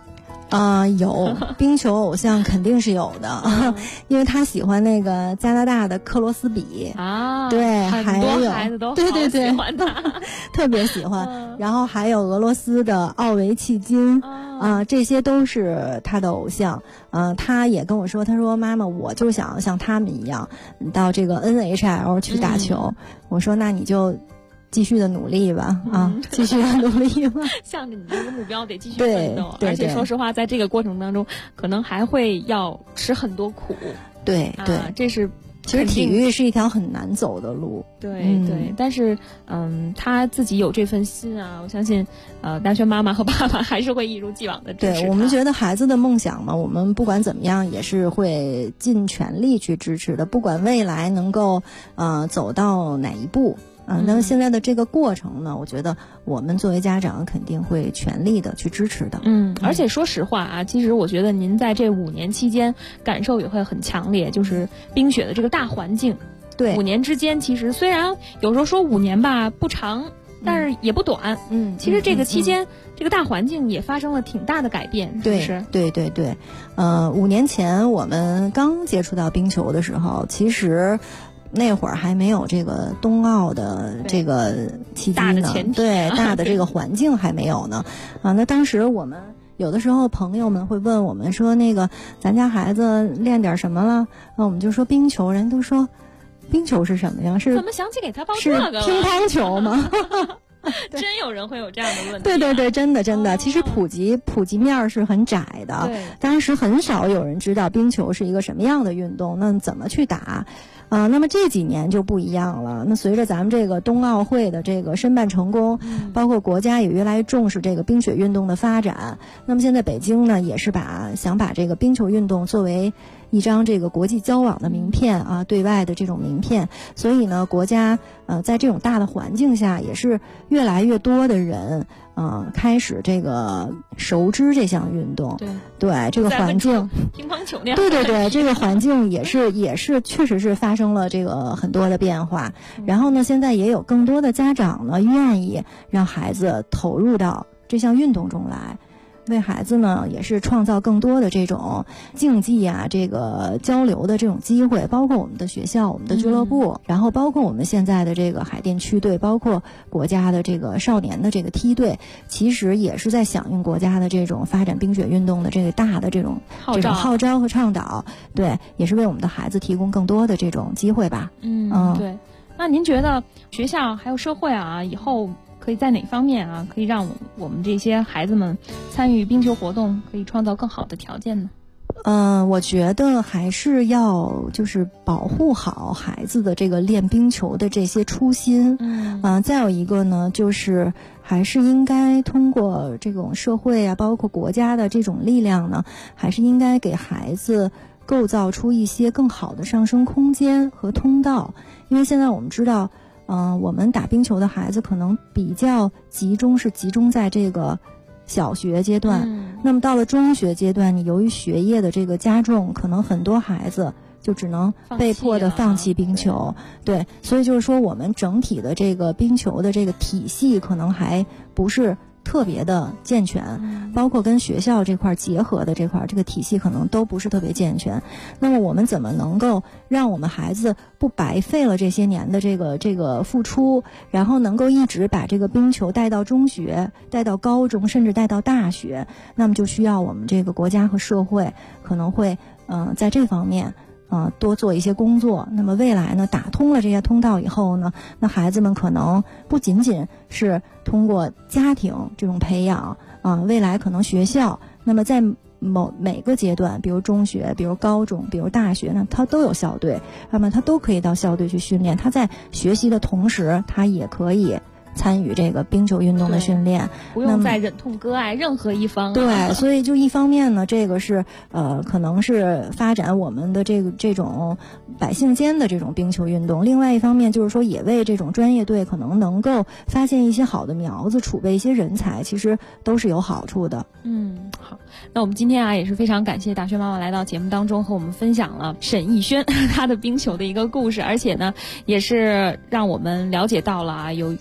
有冰球偶像肯定是有的，因为他喜欢那个加拿大的克罗斯比啊， 对， 很多孩子都好喜欢他， 特别喜欢。然后还有俄罗斯的奥维契金这些都是他的偶像。他也跟我说，他说妈妈，我就想像他们一样到这个 NHL 去打球。我说那你就继续的努力吧，继续的努力吧， 向着你这个目标得继续奋斗。而且说实话，在这个过程当中，可能还会要吃很多苦。 对， 这是其实体育是一条很难走的路。 对，但是他自己有这份心啊，我相信大轩妈妈和爸爸还是会一如既往的支持他。 对，我们觉得孩子的梦想嘛，我们不管怎么样也是会尽全力去支持的，不管未来能够走到哪一步。那么现在的这个过程呢，我觉得我们作为家长肯定会全力的去支持的。 而且说实话啊，其实我觉得您在这5年期间感受也会很强烈，就是冰雪的这个大环境。 对 ，5年之间，其实虽然有时候说5年吧不长，但是也不短。其实这个期间，这个大环境也发生了挺大的改变，是不是？ 对。5年前我们刚接触到冰球的时候，其实那会儿还没有这个冬奥的这个契机呢，对，大的这个环境还没有呢。那当时我们有的时候朋友们会问我们说，那个咱家孩子练点什么了？我们就说冰球，人都说冰球是什么呀？是怎么想起给他报这个了？ 是乒乓球吗？ 真有人会有这样的问题。 对，真的。其实普及面是很窄的，当时很少有人知道冰球是一个什么样的运动，那怎么去打？那么这几年就不一样了。那随着咱们这个冬奥会的这个申办成功，包括国家也越来越重视这个冰雪运动的发展。那么现在北京呢，也是想把这个冰球运动作为一张这个国际交往的名片啊，对外的这种名片。所以呢，国家在这种大的环境下，也是越来越多的人开始这个熟知这项运动。对这个环境， 乒乓球那样。 对，这个环境也是确实是发生了这个很多的变化。然后呢，现在也有更多的家长呢愿意让孩子投入到这项运动中来。为孩子呢也是创造更多的这种竞技啊，这个交流的这种机会，包括我们的学校、我们的俱乐部，然后包括我们现在的这个海淀区队，包括国家的这个少年的这个梯队，其实也是在响应国家的这种发展冰雪运动的这个大的这种号召和倡导。对，也是为我们的孩子提供更多的这种机会吧。 对。那您觉得学校还有社会啊，以后可以在哪方面啊，可以让我们这些孩子们参与冰球活动，可以创造更好的条件呢？ 我觉得还是要就是保护好孩子的这个练冰球的这些初心。再有一个呢，就是还是应该通过这种社会啊，包括国家的这种力量呢，还是应该给孩子构造出一些更好的上升空间和通道。因为现在我们知道我们打冰球的孩子可能比较集中在这个小学阶段，那么到了中学阶段，你由于学业的这个加重，可能很多孩子就只能被迫的放弃冰球。对，所以就是说我们整体的这个冰球的这个体系可能还不是特别的健全，包括跟学校这块结合的这块，这个体系可能都不是特别健全。那么我们怎么能够让我们孩子不白费了这些年的这个付出，然后能够一直把这个冰球带到中学，带到高中，甚至带到大学？那么就需要我们这个国家和社会可能会在这方面多做一些工作。那么未来呢，打通了这些通道以后呢，那孩子们可能不仅仅是通过家庭这种培养未来可能学校，那么在每个阶段，比如中学，比如高中，比如大学呢，他都有校队，那么他都可以到校队去训练。他在学习的同时，他也可以参与这个冰球运动的训练， 不用再忍痛割爱任何一方。 对，所以就一方面呢，这个是可能是发展我们的这种百姓间的这种冰球运动，另外一方面就是说也为这种专业队可能能够发现一些好的苗子，储备一些人才，其实都是有好处的。 好，那我们今天啊也是非常感谢大轩妈妈来到节目当中和我们分享了沈艺轩她的冰球的一个故事，而且呢也是让我们了解到了有这么多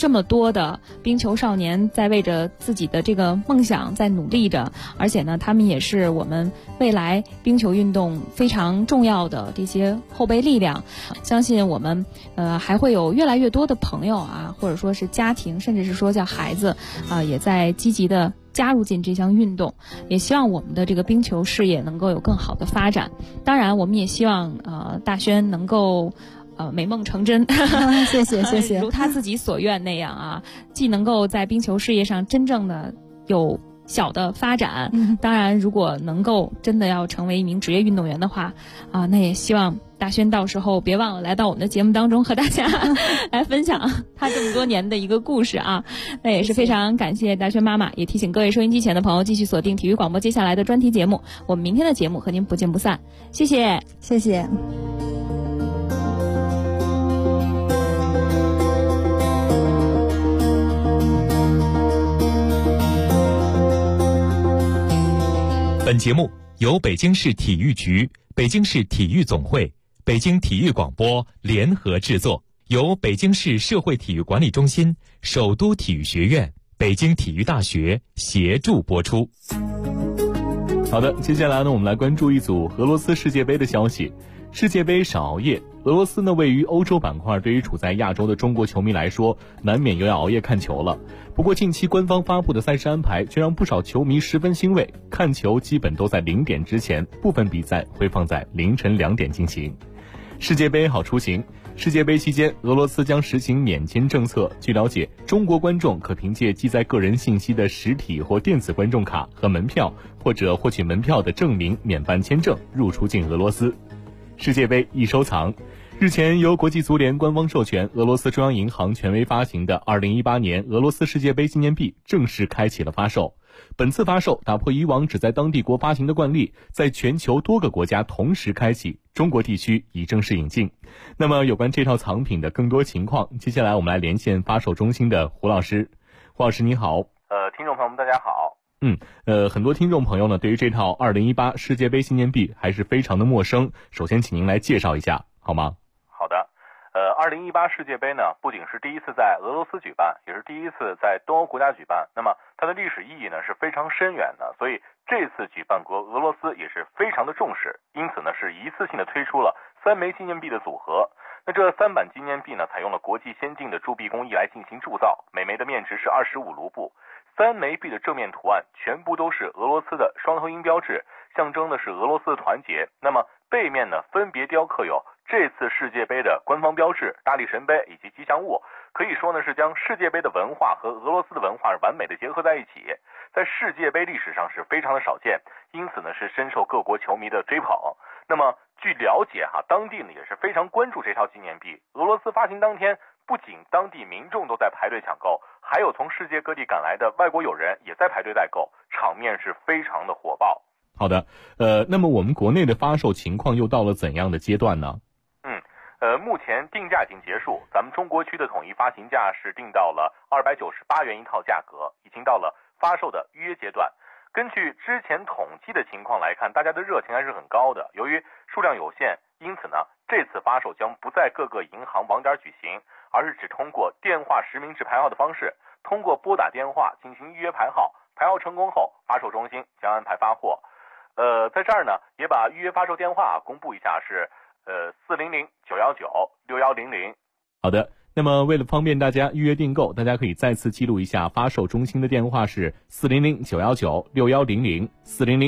多的冰球少年在为着自己的这个梦想在努力着，而且呢，他们也是我们未来冰球运动非常重要的这些后备力量。相信我们还会有越来越多的朋友啊，或者说是家庭，甚至是说叫孩子也在积极的加入进这项运动，也希望我们的这个冰球事业能够有更好的发展。当然，我们也希望大轩能够美梦成真谢谢如他自己所愿那样啊，既能够在冰球事业上真正的有小的发展，当然如果能够真的要成为一名职业运动员的话那也希望大轩到时候别忘了来到我们的节目当中和大家来分享他这么多年的一个故事啊。那也是非常感谢大轩妈妈，也提醒各位收音机前的朋友继续锁定体育广播接下来的专题节目，我们明天的节目和您不见不散。谢谢。 本节目由北京市体育局、北京市体育总会、北京体育广播联合制作，由北京市社会体育管理中心、首都体育学院、北京体育大学协助播出。 好的，接下来呢，我们来关注一组俄罗斯世界杯的消息。世界杯少熬夜，俄罗斯呢位于欧洲板块，对于处在亚洲的中国球迷来说，难免又要熬夜看球了。不过近期官方发布的赛事安排却让不少球迷十分欣慰，看球基本都在0点之前，部分比赛会放在凌晨2点进行。世界杯好出行。世界杯期间，俄罗斯将实行免签政策。据了解，中国观众可凭借记载个人信息的实体或电子观众卡和门票，或者获取门票的证明免办签证入出境俄罗斯。世界杯易收藏。日前，由国际足联官方授权，俄罗斯中央银行权威发行的2018年俄罗斯世界杯纪念币正式开启了发售。本次发售打破以往只在当地国发行的惯例，在全球多个国家同时开启，中国地区已正式引进。那么有关这套藏品的更多情况，接下来我们来连线发售中心的胡老师。胡老师你好。 听众朋友们大家好。 很多听众朋友呢对于这套2018世界杯纪念币还是非常的陌生，首先请您来介绍一下好吗？ 好的。2018世界杯呢，不仅是第一次在俄罗斯举办，也是第一次在东欧国家举办。那么它的历史意义呢是非常深远的，所以这次举办国俄罗斯也是非常的重视，因此呢是一次性的推出了3枚纪念币的组合。那这3版纪念币呢，采用了国际先进的铸币工艺来进行铸造，每枚的面值是25卢布。3枚币的正面图案全部都是俄罗斯的双头鹰标志，象征的是俄罗斯的团结。那么背面呢，分别雕刻有这次世界杯的官方标志、大力神杯以及吉祥物，可以说呢是将世界杯的文化和俄罗斯的文化完美的结合在一起，在世界杯历史上是非常的少见，因此呢是深受各国球迷的追捧。那么据了解当地呢也是非常关注这套纪念币。俄罗斯发行当天，不仅当地民众都在排队抢购，还有从世界各地赶来的外国友人也在排队代购，场面是非常的火爆。 好的，那么我们国内的发售情况又到了怎样的阶段呢？ 目前定价已经结束，咱们中国区的统一发行价是定到了298元一套价格，已经到了发售的预约阶段。根据之前统计的情况来看，大家的热情还是很高的。由于数量有限，因此呢，这次发售将不在各个银行网点举行，而是只通过电话实名制排号的方式，通过拨打电话进行预约排号，排号成功后，发售中心将安排发货。在这儿呢，也把预约发售电话公布一下，是400-919-6100。 好的，那么为了方便大家预约订购，大家可以再次记录一下发售中心的电话是400-919-6100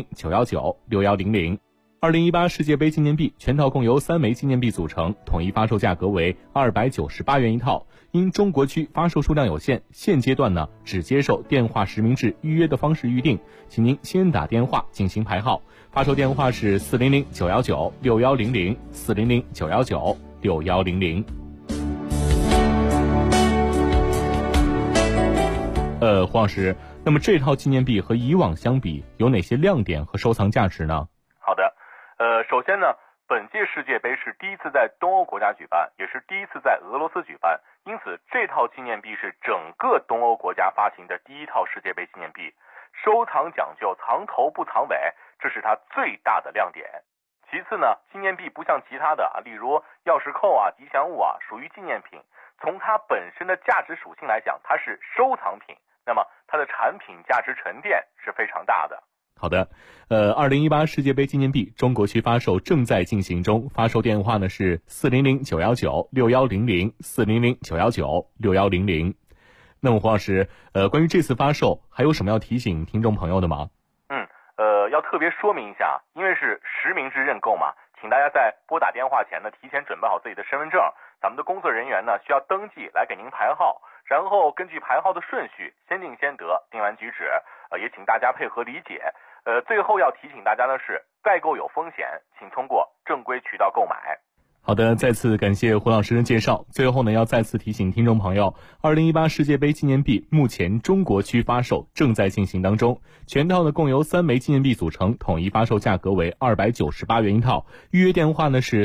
400-919-6100。2018世界杯纪念币全套共由3枚纪念币组成，统一发售价格为298元一套。因中国区发售数量有限，现阶段呢只接受电话实名制预约的方式预定，请您先打电话进行排号。发售电话是400-919-6100 400-919-6100。黄老师，那么这套纪念币和以往相比，有哪些亮点和收藏价值呢？ 好的，首先呢，本届世界杯是第一次在东欧国家举办，也是第一次在俄罗斯举办，因此这套纪念币是整个东欧国家发行的第一套世界杯纪念币。收藏讲究藏头不藏尾，这是它最大的亮点。其次呢，纪念币不像其他的例如钥匙扣吉祥物属于纪念品， 从它本身的价值属性来讲，它是收藏品，那么它的产品价值沉淀是非常大的。 好的，2018世界杯纪念币中国区发售正在进行中，发售电话呢是400-919-6100，400-919-6100。那么胡老师，关于这次发售还有什么要提醒听众朋友的吗？ 要特别说明一下，因为是实名制认购嘛，请大家在拨打电话前呢，提前准备好自己的身份证，咱们的工作人员呢需要登记来给您排号，然后根据排号的顺序先定先得，定完举止，也请大家配合理解。最后要提醒大家的是，代购有风险，请通过正规渠道购买。 好的，再次感谢胡老师的介绍。最后呢，要再次提醒听众朋友，2018世界杯纪念币目前中国区发售正在进行当中，全套呢共由3枚纪念币组成，统一发售价格为298元一套。预约电话呢是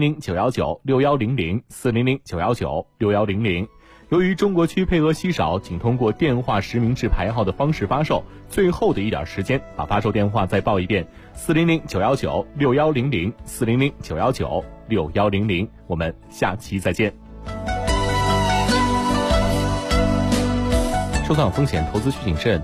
400-919-6100，400-919-6100。由于中国区配额稀少，仅通过电话实名制排号的方式发售，最后的一点时间，把发售电话再报一遍：400-919-6100，400-919-6100。我们下期再见。收藏风险，投资需谨慎。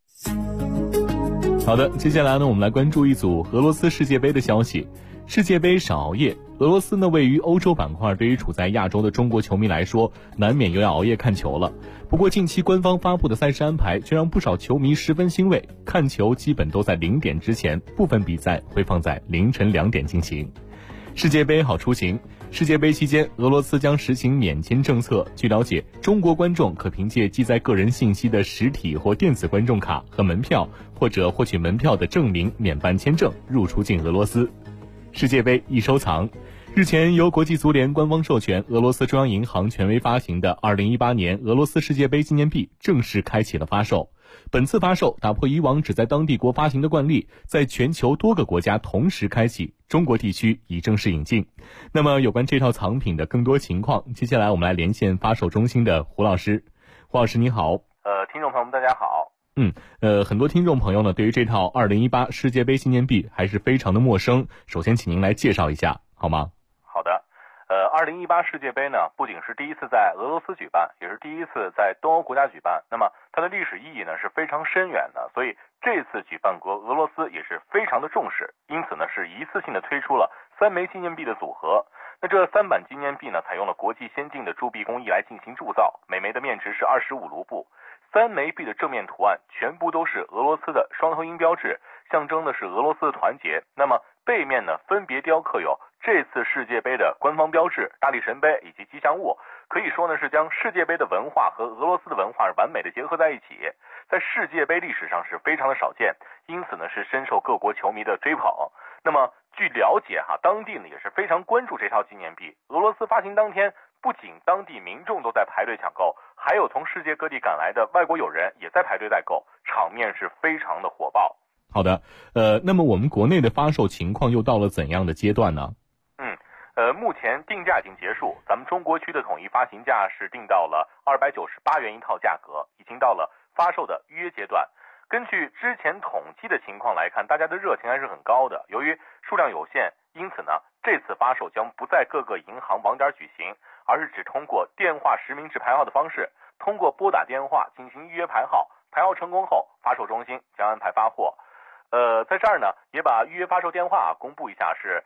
好的，接下来呢，我们来关注一组俄罗斯世界杯的消息。世界杯少熬夜，俄罗斯呢位于欧洲板块，对于处在亚洲的中国球迷来说，难免又要熬夜看球了。不过近期官方发布的赛事安排却让不少球迷十分欣慰，看球基本都在0点之前，部分比赛会放在凌晨2点进行。世界杯好出行。世界杯期间，俄罗斯将实行免签政策。据了解，中国观众可凭借记载个人信息的实体或电子观众卡和门票，或者获取门票的证明免办签证入出境俄罗斯。世界杯易收藏。日前，由国际足联官方授权，俄罗斯中央银行权威发行的2018年俄罗斯世界杯纪念币正式开启了发售。本次发售打破以往只在当地国发行的惯例，在全球多个国家同时开启，中国地区已正式引进。那么有关这套藏品的更多情况，接下来我们来连线发售中心的胡老师。胡老师你好。 听众朋友们大家好。 很多听众朋友呢对于这套2018世界杯纪念币还是非常的陌生，首先请您来介绍一下好吗？ 好的。2018世界杯呢，不仅是第一次在俄罗斯举办，也是第一次在东欧国家举办。那么它的历史意义呢是非常深远的，所以这次举办国俄罗斯也是非常的重视，因此呢是一次性的推出了3枚纪念币的组合。那这3版纪念币呢，采用了国际先进的铸币工艺来进行铸造，每枚的面值是25卢布。3枚币的正面图案全部都是俄罗斯的双头鹰标志，象征的是俄罗斯的团结。那么背面呢，分别雕刻有这次世界杯的官方标志、大力神杯以及吉祥物，可以说呢是将世界杯的文化和俄罗斯的文化完美的结合在一起，在世界杯历史上是非常的少见，因此呢是深受各国球迷的追捧。那么据了解当地呢也是非常关注这套纪念币。俄罗斯发行当天，不仅当地民众都在排队抢购，还有从世界各地赶来的外国友人也在排队代购，场面是非常的火爆。 好的，那么我们国内的发售情况又到了怎样的阶段呢？ 目前定价已经结束，咱们中国区的统一发行价是定到了298元一套价格，已经到了发售的预约阶段。根据之前统计的情况来看，大家的热情还是很高的。由于数量有限，因此呢，这次发售将不在各个银行网点举行，而是只通过电话实名制排号的方式，通过拨打电话进行预约排号，排号成功后，发售中心将安排发货。在这儿呢，也把预约发售电话公布一下，是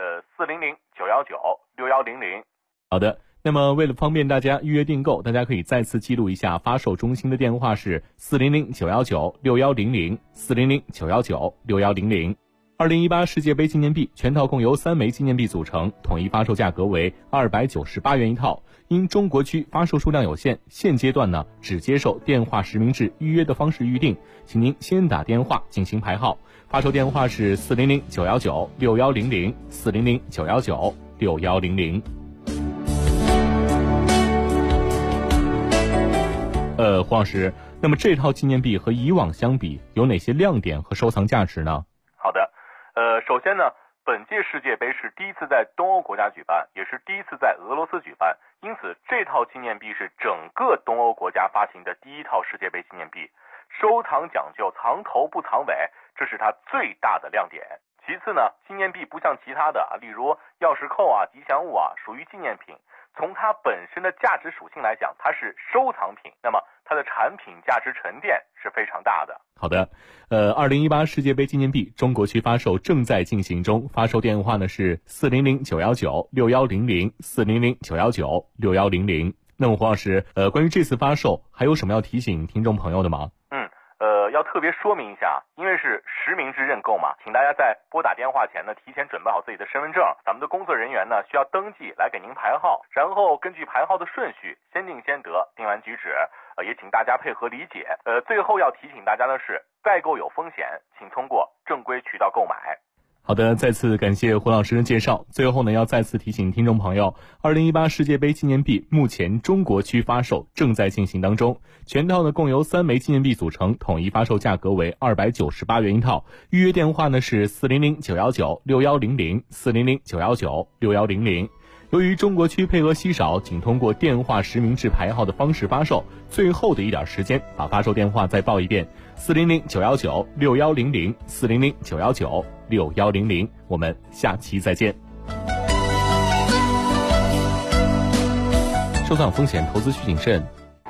400-919-6100。 好的，那么为了方便大家预约订购，大家可以再次记录一下发售中心的电话是400-919-6100， 400-919-6100。2018世界杯纪念币全套共由3枚纪念币组成，统一发售价格为298元一套。因中国区发售数量有限，现阶段呢只接受电话实名制预约的方式预定，请您先打电话进行排号。发售电话是400-919-6100， 400-919-6100。黄老师，那么这套纪念币和以往相比，有哪些亮点和收藏价值呢？ 好的，首先呢，本届世界杯是第一次在东欧国家举办，也是第一次在俄罗斯举办，因此这套纪念币是整个东欧国家发行的第一套世界杯纪念币。收藏讲究藏头不藏尾，这是它最大的亮点。 其次呢，纪念币不像其他的例如钥匙扣吉祥物属于纪念品，从它本身的价值属性来讲，它是收藏品，那么它的产品价值沉淀是非常大的。 好的，2018世界杯纪念币中国区发售正在进行中，发售电话呢是400-919-6100 400-919-6100。那么胡老师，关于这次发售还有什么要提醒听众朋友的吗？ 要特别说明一下，因为是实名制认购嘛，请大家在拨打电话前呢，提前准备好自己的身份证，咱们的工作人员呢需要登记来给您排号，然后根据排号的顺序，先定先得，定完举止，也请大家配合理解。最后要提醒大家的是，代购有风险，请通过正规渠道购买。 好的，再次感谢胡老师的介绍。最后呢，要再次提醒听众朋友，2018世界杯纪念币目前中国区发售正在进行当中，全套呢共由3枚纪念币组成，统一发售价格为298元一套。预约电话呢是400-919-6100 400-919-6100。由于中国区配额稀少，仅通过电话实名制排号的方式发售，最后的一点时间，把发售电话再报一遍：400-919-6100 400-919-6100。我们下期再见。收藏风险，投资需谨慎。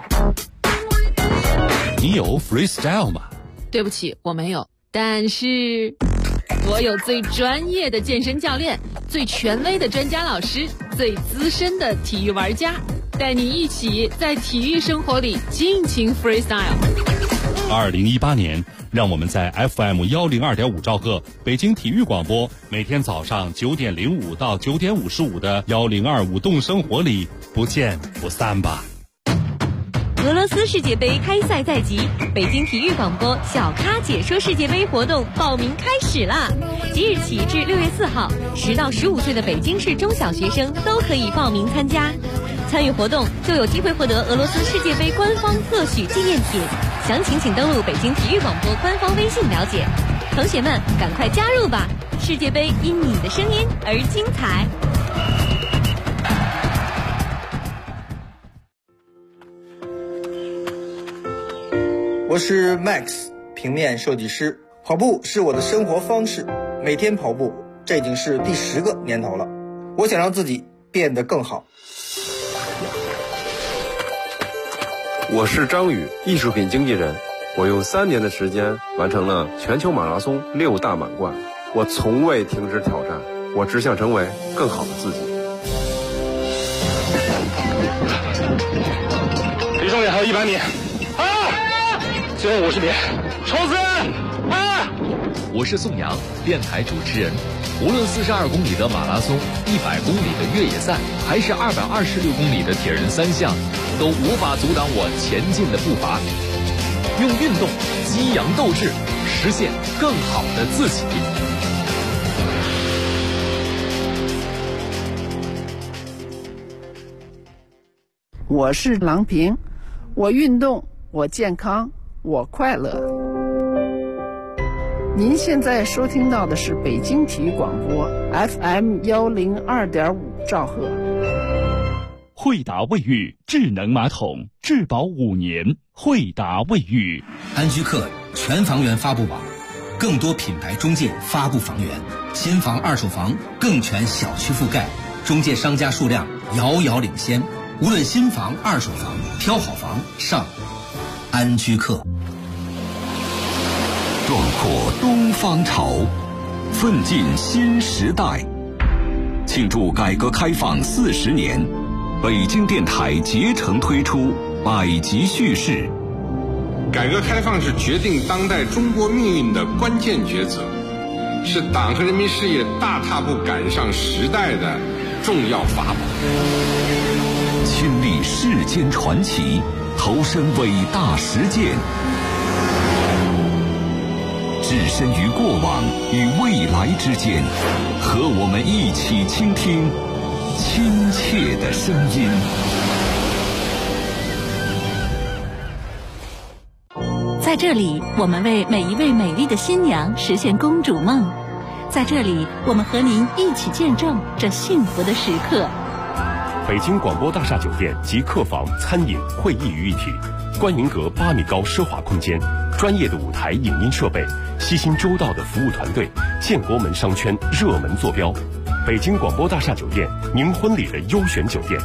你有 freestyle 吗？ 对不起，我没有，但是我有最专业的健身教练，最权威的专家老师，最资深的体育玩家，带你一起在体育生活里尽情 freestyle。 2018年，让我们在 FM102.5兆赫北京体育广播，每天早上9点05到9点55的1025动生活里不见不散吧。 俄罗斯世界杯开赛在即，北京体育广播小咖解说世界杯活动报名开始啦！即日起至6月4号，10到15岁的北京市中小学生都可以报名参加。参与活动就有机会获得俄罗斯世界杯官方特许纪念品，详情请登录北京体育广播官方微信了解。同学们，赶快加入吧！世界杯因你的声音而精彩。 我是 Max， 平面设计师。跑步是我的生活方式，每天跑步，这已经是第10个年头了。我想让自己变得更好。 我是张宇，艺术品经纪人。我用3年的时间完成了全球马拉松6大满贯。我从未停止挑战，我只想成为更好的自己。 离终点还有100米。最后50米，冲刺！ 我是宋阳，电台主持人。无论42公里的马拉松、100公里的越野赛，还是226公里的铁人3项，都无法阻挡我前进的步伐。用运动激扬斗志，实现更好的自己。 我是郎平，我运动，我健康，我快乐。您现在收听到的是北京体育广播 FM102.5兆赫。 惠达卫浴智能马桶，质保5年。惠达卫浴。 安居客全房源发布网，更多品牌中介发布房源，新房二手房更全小区覆盖，中介商家数量遥遥领先。无论新房二手房，挑好房上安居客。 壮阔东方潮，奋进新时代。庆祝改革开放40年，北京电台竭诚推出百集叙事。 改革开放是决定当代中国命运的关键抉择，是党和人民事业大踏步赶上时代的重要法宝。 亲历世间传奇，投身伟大实践，置身于过往与未来之间，和我们一起倾听亲切的声音。 在这里，我们为每一位美丽的新娘实现公主梦。在这里，我们和您一起见证这幸福的时刻。 北京广播大厦酒店集客房、餐饮、会议于一体，观迎阁8米高奢华空间， 专业的舞台影音设备，悉心周到的服务团队，建国门商圈热门坐标，北京广播大厦酒店，您婚礼的优选酒店。